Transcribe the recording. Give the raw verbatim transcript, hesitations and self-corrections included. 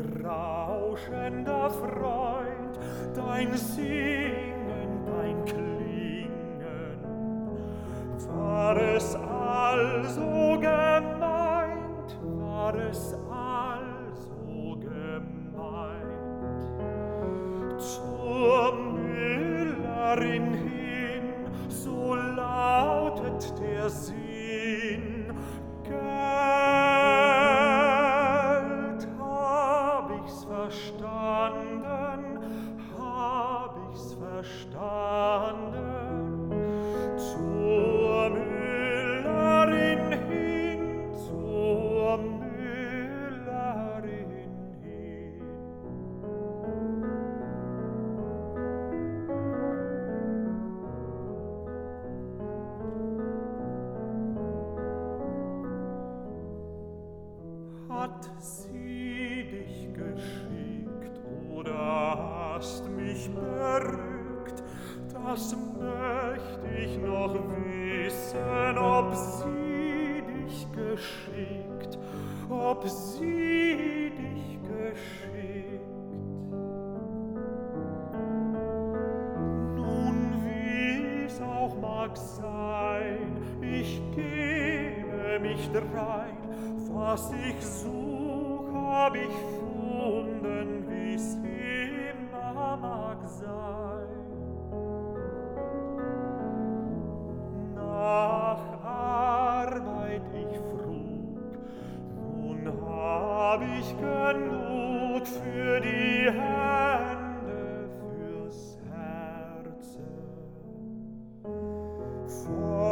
rauschender Freund, dein Singen, dein Klingen. War es also gemeint, war es also gemeint, zur Müllerin hin, so lautet der Sinn, Geld hab ich's verstanden, hab ich's verstanden, zur Müllerin hin, zur Müllerin hin. Hat sie dich geschickt oder hast mich berückt, das möcht ich noch wissen, ob sie dich geschickt, ob sie dich geschickt. Nun, wie's auch mag sein, ich gebe mich drein, was ich such, hab ich funden, wie's immer mag sein. Nach Arbeit ich frug, nun hab ich genug für die Hände, fürs Herze. Vor